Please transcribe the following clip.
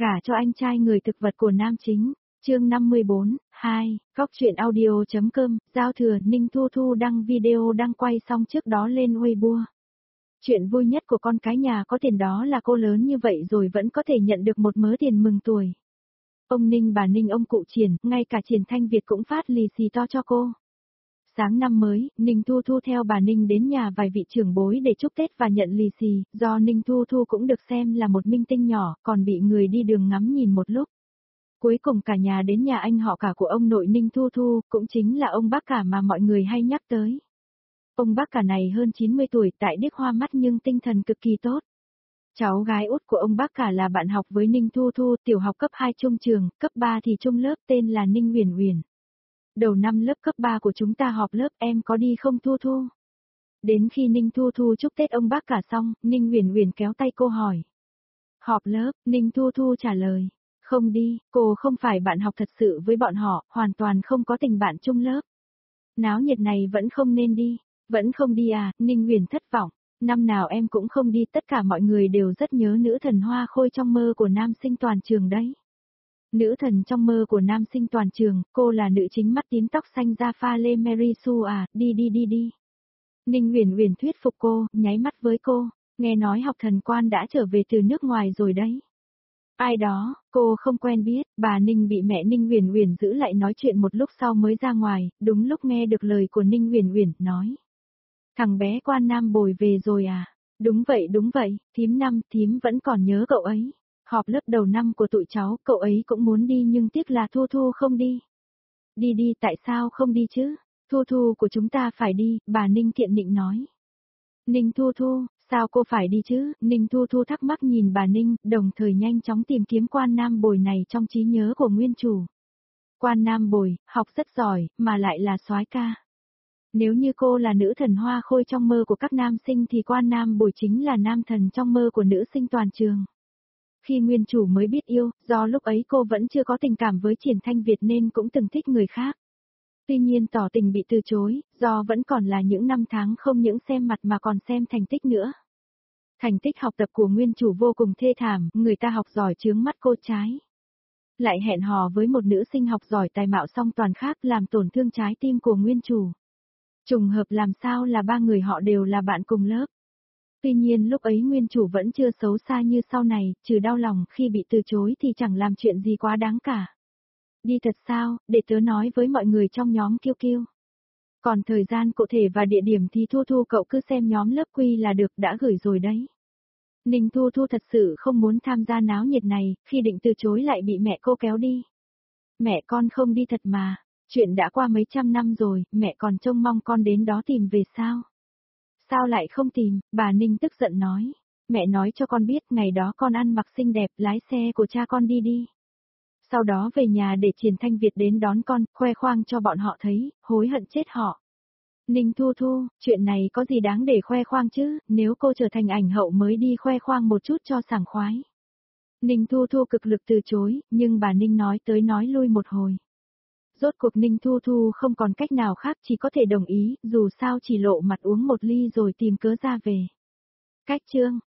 Gả cho anh trai người thực vật của nam chính. Chương 54, 2, Góc truyện audio.com, giao thừa Ninh Thu Thu đăng video đăng quay xong trước đó lên Weibo. Chuyện vui nhất của con cái nhà có tiền đó là cô lớn như vậy rồi vẫn có thể nhận được một mớ tiền mừng tuổi. Ông Ninh bà Ninh ông cụ Triển, ngay cả Triển Thanh Việt cũng phát lì xì to cho cô. Sáng năm mới, Ninh Thu Thu theo bà Ninh đến nhà vài vị trưởng bối để chúc Tết và nhận lì xì, do Ninh Thu Thu cũng được xem là một minh tinh nhỏ, còn bị người đi đường ngắm nhìn một lúc. Cuối cùng cả nhà đến nhà anh họ cả của ông nội Ninh Thu Thu, cũng chính là ông bác cả mà mọi người hay nhắc tới. Ông bác cả này hơn 90 tuổi, tại điếc hoa mắt nhưng tinh thần cực kỳ tốt. Cháu gái út của ông bác cả là bạn học với Ninh Thu Thu, tiểu học cấp 2 trung trường, cấp 3 thì trung lớp, tên là Ninh Uyển Uyển. Đầu năm lớp cấp 3 của chúng ta họp lớp, em có đi không Thu Thu? Đến khi Ninh Thu Thu chúc Tết ông bác cả xong, Ninh Uyển Uyển kéo tay cô hỏi. Họp lớp, Ninh Thu Thu trả lời. Không đi, cô không phải bạn học thật sự với bọn họ, hoàn toàn không có tình bạn chung lớp. Náo nhiệt này vẫn không nên đi. Vẫn không đi à, Ninh Uyển thất vọng. Năm nào em cũng không đi, tất cả mọi người đều rất nhớ nữ thần hoa khôi trong mơ của nam sinh toàn trường đấy. Nữ thần trong mơ của nam sinh toàn trường, cô là nữ chính mắt tím tóc xanh da pha lê Mary Sue à, đi. Ninh Uyển Uyển thuyết phục cô, nháy mắt với cô, nghe nói học thần quan đã trở về từ nước ngoài rồi đấy. Ai đó, cô không quen biết, bà Ninh bị mẹ Ninh Uyển Uyển giữ lại nói chuyện một lúc sau mới ra ngoài, đúng lúc nghe được lời của Ninh Uyển Uyển nói. Thằng bé Quan Nam Bồi về rồi à? Đúng vậy, thím năm, thím vẫn còn nhớ cậu ấy. Họp lớp đầu năm của tụi cháu, cậu ấy cũng muốn đi nhưng tiếc là Thu Thu không đi. Đi, tại sao không đi chứ? Thu Thu của chúng ta phải đi, bà Ninh thiện nịnh nói. Ninh Thu Thu, sao cô phải đi chứ? Ninh Thu Thu thắc mắc nhìn bà Ninh, đồng thời nhanh chóng tìm kiếm Quan Nam Bồi này trong trí nhớ của nguyên chủ. Quan Nam Bồi, học rất giỏi, mà lại là soái ca. Nếu như cô là nữ thần hoa khôi trong mơ của các nam sinh thì Quan Nam Bồi chính là nam thần trong mơ của nữ sinh toàn trường. Khi nguyên chủ mới biết yêu, do lúc ấy cô vẫn chưa có tình cảm với Triển Thanh Việt nên cũng từng thích người khác. Tuy nhiên tỏ tình bị từ chối, do vẫn còn là những năm tháng không những xem mặt mà còn xem thành tích nữa. Thành tích học tập của nguyên chủ vô cùng thê thảm, người ta học giỏi chướng mắt cô trái. Lại hẹn hò với một nữ sinh học giỏi tài mạo song toàn khác làm tổn thương trái tim của nguyên chủ. Trùng hợp làm sao là ba người họ đều là bạn cùng lớp. Tuy nhiên lúc ấy nguyên chủ vẫn chưa xấu xa như sau này, trừ đau lòng khi bị từ chối thì chẳng làm chuyện gì quá đáng cả. Đi thật sao, để tớ nói với mọi người trong nhóm Kiêu Kiêu. Còn thời gian cụ thể và địa điểm thì Thu Thu cậu cứ xem nhóm lớp Quy là được, đã gửi rồi đấy. Ninh Thu Thu thật sự không muốn tham gia náo nhiệt này, khi định từ chối lại bị mẹ cô kéo đi. Mẹ con không đi thật mà, chuyện đã qua mấy trăm năm rồi, mẹ còn trông mong con đến đó tìm về sao? Sao lại không tìm, bà Ninh tức giận nói. Mẹ nói cho con biết ngày đó con ăn mặc xinh đẹp, lái xe của cha con đi. Sau đó về nhà để Triển Thanh Việt đến đón con, khoe khoang cho bọn họ thấy, hối hận chết họ. Ninh Thu Thu, chuyện này có gì đáng để khoe khoang chứ, nếu cô trở thành ảnh hậu mới đi khoe khoang một chút cho sảng khoái. Ninh Thu Thu cực lực từ chối, nhưng bà Ninh nói tới nói lui một hồi. Rốt cuộc Ninh Thu Thu không còn cách nào khác chỉ có thể đồng ý, dù sao chỉ lộ mặt uống một ly rồi tìm cớ ra về. Cách chương.